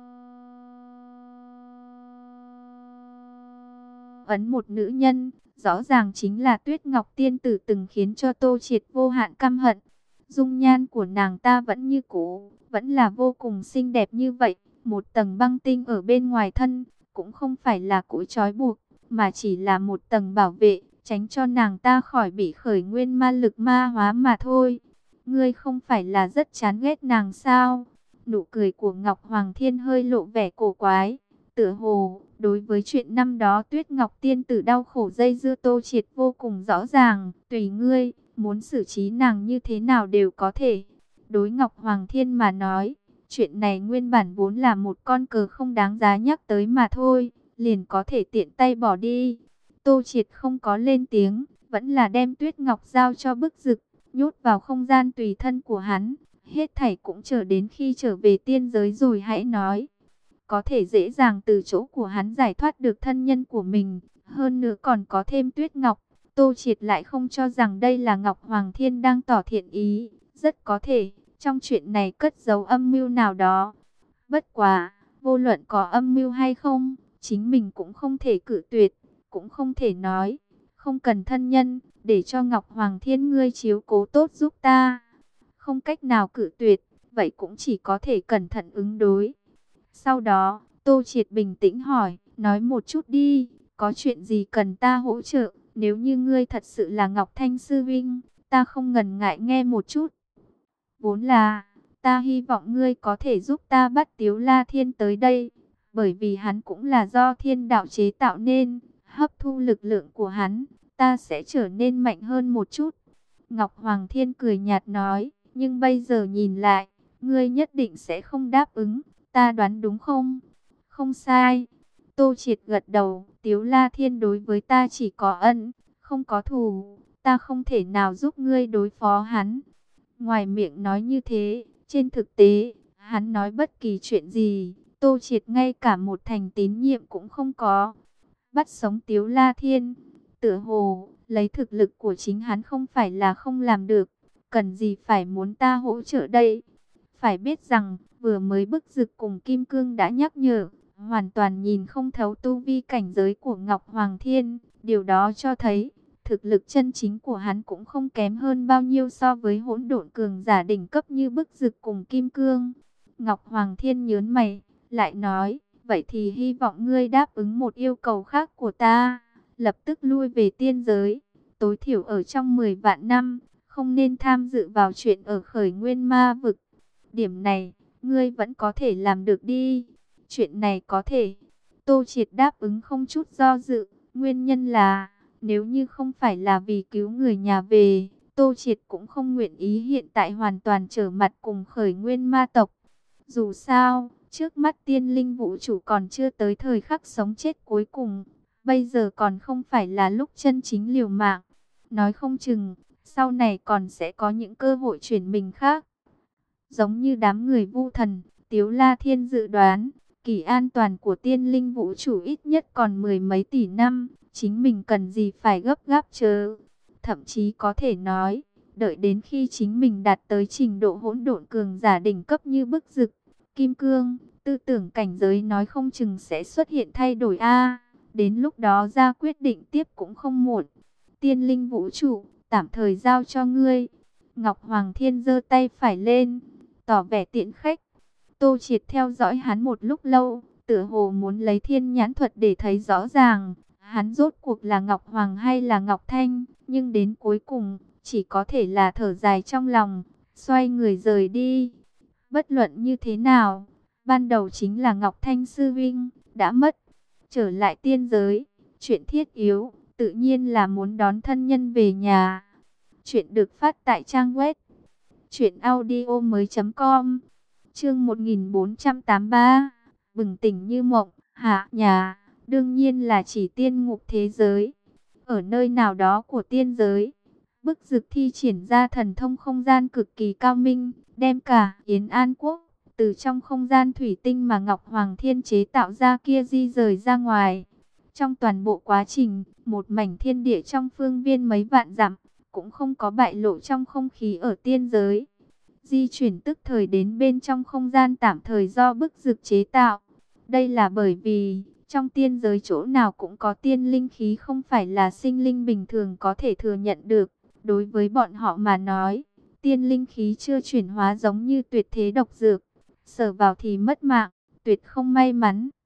ấn một nữ nhân, rõ ràng chính là Tuyết Ngọc Tiên Tử từng khiến cho Tô Triệt vô hạn căm hận. Dung nhan của nàng ta vẫn như cũ, vẫn là vô cùng xinh đẹp như vậy. Một tầng băng tinh ở bên ngoài thân, cũng không phải là cối trói buộc, mà chỉ là một tầng bảo vệ, tránh cho nàng ta khỏi bị khởi nguyên ma lực ma hóa mà thôi. Ngươi không phải là rất chán ghét nàng sao? Nụ cười của Ngọc Hoàng Thiên hơi lộ vẻ cổ quái. Tựa hồ, đối với chuyện năm đó Tuyết Ngọc Tiên Tử đau khổ dây dưa Tô Triệt vô cùng rõ ràng. Tùy ngươi, muốn xử trí nàng như thế nào đều có thể. Đối Ngọc Hoàng Thiên mà nói, chuyện này nguyên bản vốn là một con cờ không đáng giá nhắc tới mà thôi, liền có thể tiện tay bỏ đi. Tô Triệt không có lên tiếng, vẫn là đem Tuyết Ngọc giao cho Bức Dực, nhốt vào không gian tùy thân của hắn. Hết thảy cũng chờ đến khi trở về tiên giới rồi hãy nói. Có thể dễ dàng từ chỗ của hắn giải thoát được thân nhân của mình, hơn nữa còn có thêm Tuyết Ngọc. Tô Triệt lại không cho rằng đây là Ngọc Hoàng Thiên đang tỏ thiện ý, rất có thể trong chuyện này cất giấu âm mưu nào đó. Bất quá, vô luận có âm mưu hay không, chính mình cũng không thể cự tuyệt, cũng không thể nói, không cần thân nhân, để cho Ngọc Hoàng Thiên ngươi chiếu cố tốt giúp ta. Không cách nào cự tuyệt, vậy cũng chỉ có thể cẩn thận ứng đối. Sau đó, Tô Triệt bình tĩnh hỏi, nói một chút đi, có chuyện gì cần ta hỗ trợ? Nếu như ngươi thật sự là Ngọc Thanh Sư Vinh, ta không ngần ngại nghe một chút. Vốn là, ta hy vọng ngươi có thể giúp ta bắt Tiếu La Thiên tới đây, bởi vì hắn cũng là do thiên đạo chế tạo nên, hấp thu lực lượng của hắn, ta sẽ trở nên mạnh hơn một chút. Ngọc Hoàng Thiên cười nhạt nói, nhưng bây giờ nhìn lại, ngươi nhất định sẽ không đáp ứng, ta đoán đúng không? Không sai. Tô Triệt gật đầu, Tiếu La Thiên đối với ta chỉ có ân, không có thù, ta không thể nào giúp ngươi đối phó hắn. Ngoài miệng nói như thế, trên thực tế, hắn nói bất kỳ chuyện gì, Tô Triệt ngay cả một thành tín nhiệm cũng không có. Bắt sống Tiếu La Thiên, tựa hồ, lấy thực lực của chính hắn không phải là không làm được, cần gì phải muốn ta hỗ trợ đây. Phải biết rằng, vừa mới Bức Dực cùng Kim Cương đã nhắc nhở, hoàn toàn nhìn không thấu tu vi cảnh giới của Ngọc Hoàng Thiên. Điều đó cho thấy, thực lực chân chính của hắn cũng không kém hơn bao nhiêu so với hỗn độn cường giả đỉnh cấp như Bức Dực cùng Kim Cương. Ngọc Hoàng Thiên nhớn mày, lại nói, vậy thì hy vọng ngươi đáp ứng một yêu cầu khác của ta, lập tức lui về tiên giới, tối thiểu ở trong mười vạn năm, không nên tham dự vào chuyện ở Khởi Nguyên Ma Vực. Điểm này, ngươi vẫn có thể làm được đi. Chuyện này có thể. Tô Triệt đáp ứng không chút do dự. Nguyên nhân là, nếu như không phải là vì cứu người nhà về, Tô Triệt cũng không nguyện ý hiện tại hoàn toàn trở mặt cùng Khởi Nguyên ma tộc. Dù sao, trước mắt tiên linh vũ trụ còn chưa tới thời khắc sống chết cuối cùng. Bây giờ còn không phải là lúc chân chính liều mạng. Nói không chừng, sau này còn sẽ có những cơ hội chuyển mình khác. Giống như đám người Vu Thần, Tiếu La Thiên dự đoán, kỳ an toàn của tiên linh vũ trụ ít nhất còn mười mấy tỷ năm, chính mình cần gì phải gấp gáp chờ. Thậm chí có thể nói, đợi đến khi chính mình đạt tới trình độ hỗn độn cường giả đỉnh cấp như Bức Dực, Kim Cương, tư tưởng cảnh giới nói không chừng sẽ xuất hiện thay đổi a. Đến lúc đó ra quyết định tiếp cũng không muộn. Tiên linh vũ trụ, tạm thời giao cho ngươi. Ngọc Hoàng Thiên giơ tay phải lên, tỏ vẻ tiện khách. Tô Triệt theo dõi hắn một lúc lâu, tựa hồ muốn lấy thiên nhãn thuật để thấy rõ ràng, hắn rốt cuộc là Ngọc Hoàng hay là Ngọc Thanh, nhưng đến cuối cùng, chỉ có thể là thở dài trong lòng, xoay người rời đi. Bất luận như thế nào, ban đầu chính là Ngọc Thanh sư vinh, đã mất. Trở lại tiên giới, chuyện thiết yếu, tự nhiên là muốn đón thân nhân về nhà. Chuyện được phát tại trang web truyện audio mới chấm com. Chương một nghìn bốn trăm tám mươi ba. Bừng tỉnh như mộng, hạ nhà, đương nhiên là chỉ tiên ngục thế giới. Ở nơi nào đó của tiên giới, Bức Dực thi triển ra thần thông không gian cực kỳ cao minh, đem cả Yến An Quốc từ trong không gian thủy tinh mà Ngọc Hoàng Thiên chế tạo ra kia di rời ra ngoài. Trong toàn bộ quá trình, một mảnh thiên địa trong phương viên mấy vạn dặm cũng không có bại lộ trong không khí ở tiên giới. Di chuyển tức thời đến bên trong không gian tạm thời do Bức Dực chế tạo. Đây là bởi vì, trong tiên giới chỗ nào cũng có tiên linh khí không phải là sinh linh bình thường có thể thừa nhận được. Đối với bọn họ mà nói, tiên linh khí chưa chuyển hóa giống như tuyệt thế độc dược. Sở vào thì mất mạng, tuyệt không may mắn.